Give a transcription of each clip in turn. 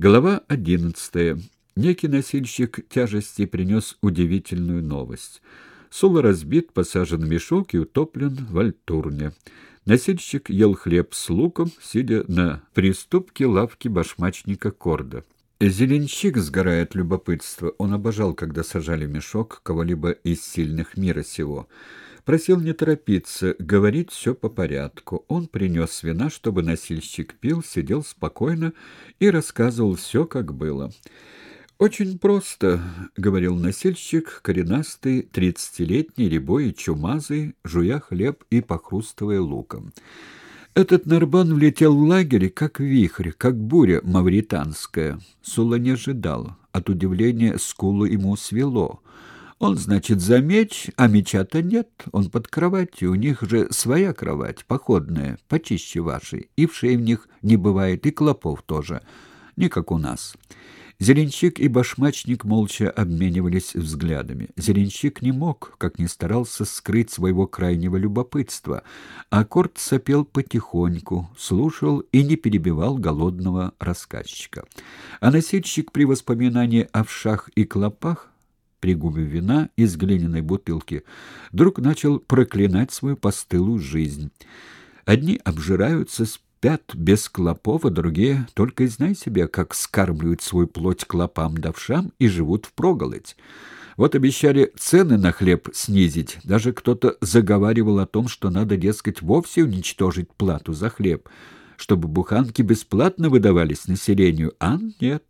Глава 11. Некий носильщик тяжести принес удивительную новость. Сула разбит, посажен в мешок и утоплен в альтурне. Носильщик ел хлеб с луком, сидя на приступке лавки башмачника Корда. Зеленщик, сгорая от любопытства, он обожал, когда сажали в мешок кого-либо из сильных мира сего. Просил не торопиться, говорить все по порядку. Он принес вина, чтобы носильщик пил, сидел спокойно и рассказывал все, как было. «Очень просто», — говорил носильщик, коренастый, 30-летний, рябой и чумазый, жуя хлеб и похрустывая луком. Этот Нарбан влетел в лагерь, как вихрь, как буря мавританская. Сула не ожидал. От удивления скулу ему свело. Он, значит, за меч, а меча-то нет. Он под кроватью. У них же своя кровать, походная, почище вашей. И вшей в них не бывает, и клопов тоже. Не как у нас. Зеленщик и башмачник молча обменивались взглядами. Зеленщик не мог, как ни старался, скрыть своего крайнего любопытства. Аккорд сопел потихоньку, слушал и не перебивал голодного рассказчика. А носильщик при воспоминании о вшах и клопах, пригубив вина из глиняной бутылки, вдруг начал проклинать свою постылую жизнь. Одни обжираются, спят без клопов, а другие только и знай себе, как скармливают свою плоть клопам да вшам и живут впроголодь. Вот обещали цены на хлеб снизить, даже кто-то заговаривал о том, что надо, дескать, вовсе уничтожить плату за хлеб, чтобы буханки бесплатно выдавались населению, а нет.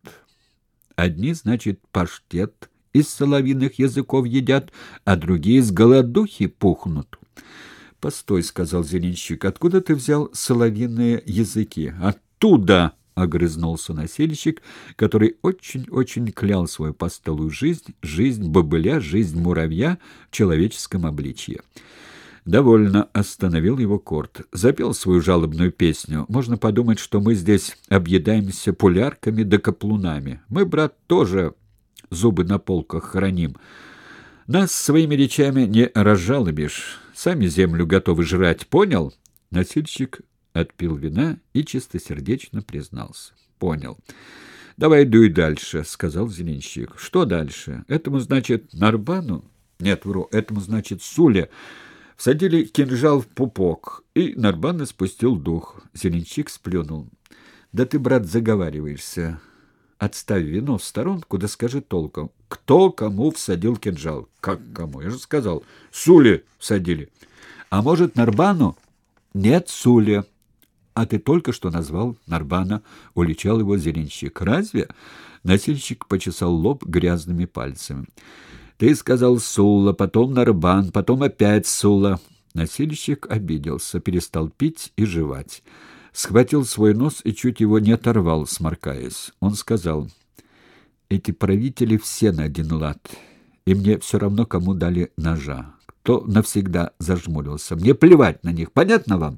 Одни, значит, паштет из соловьиных языков едят, а другие с голодухи пухнут. «Постой», — сказал Зеленщик, — «откуда ты взял соловьиные языки?» «Оттуда!» — огрызнулся носильщик, который очень-очень клял свою постылую жизнь, жизнь бобыля, жизнь муравья в человеческом обличье. «Довольно», — остановил его Корт. Запел свою жалобную песню. «Можно подумать, что мы здесь объедаемся пулярками да каплунами. Мы, брат, тоже зубы на полках храним. Нас своими речами не разжалобишь. Сами землю готовы жрать, понял?» Носильщик отпил вина и чистосердечно признался. «Понял. Давай дуй дальше», — сказал Зеленщик. «Что дальше? Этому, значит, Нарбану? Нет, вру, этому, значит, Суле. Всадили кинжал в пупок, и Нарбан испустил дух». Зеленщик сплюнул. «Да ты, брат, заговариваешься. Отставь вино в сторонку, да скажи толком, кто кому всадил кинжал?» «Как кому? Я же сказал, Суле всадили». «А может, Нарбану?» «Нет, Суле». «А ты только что назвал Нарбана», — уличал его Зеленщик. «Разве?» — носильщик почесал лоб грязными пальцами. «Ты сказал Сула, потом Нарбан, потом опять Сула». Носильщик обиделся, перестал пить и жевать. Схватил свой нос и чуть его не оторвал, сморкаясь. Он сказал: «Эти правители все на один лад, и мне все равно, кому дали ножа. Кто навсегда зажмурился. Мне плевать на них. Понятно вам?»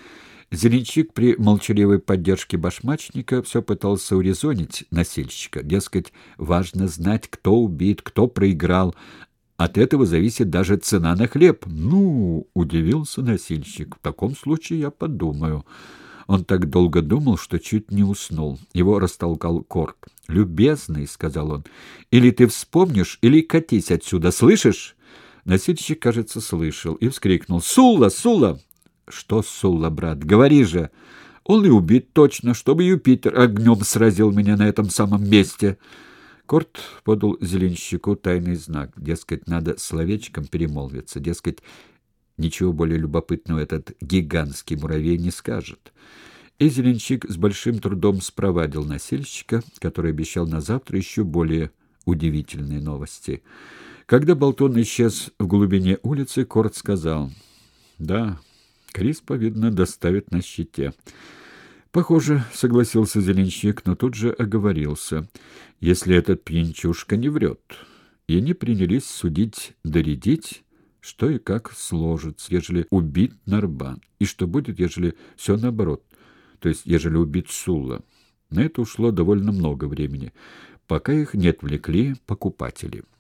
Зеленщик при молчаливой поддержке башмачника все пытался урезонить носильщика. Дескать, важно знать, кто убит, кто проиграл. От этого зависит даже цена на хлеб. «Ну, — удивился носильщик, — в таком случае я подумаю». Он так долго думал, что чуть не уснул. Его растолкал Корт. «Любезный, — сказал он, — или ты вспомнишь, или катись отсюда, слышишь?» Носильщик, кажется, слышал и вскрикнул: «Сула! Сула!» «Что Сула, брат? Говори же!» «Он и убит точно, чтобы Юпитер огнем сразил меня на этом самом месте». Корт подал Зеленщику тайный знак. Дескать, надо словечком перемолвиться. Дескать, ничего более любопытного этот гигантский муравей не скажет. И Зеленщик с большим трудом спровадил носильщика, который обещал на завтра еще более удивительные новости. Когда Болтун исчез в глубине улицы, Корт сказал: «Да, Криспа, видно, доставит на щите». «Похоже, — согласился Зеленщик, но тут же оговорился, — если этот пьянчушка не врет». И они принялись судить, доредить, что и как сложится, ежели убит Нарбан, и что будет, ежели все наоборот, то есть ежели убит Сула. На это ушло довольно много времени, пока их не отвлекли покупатели.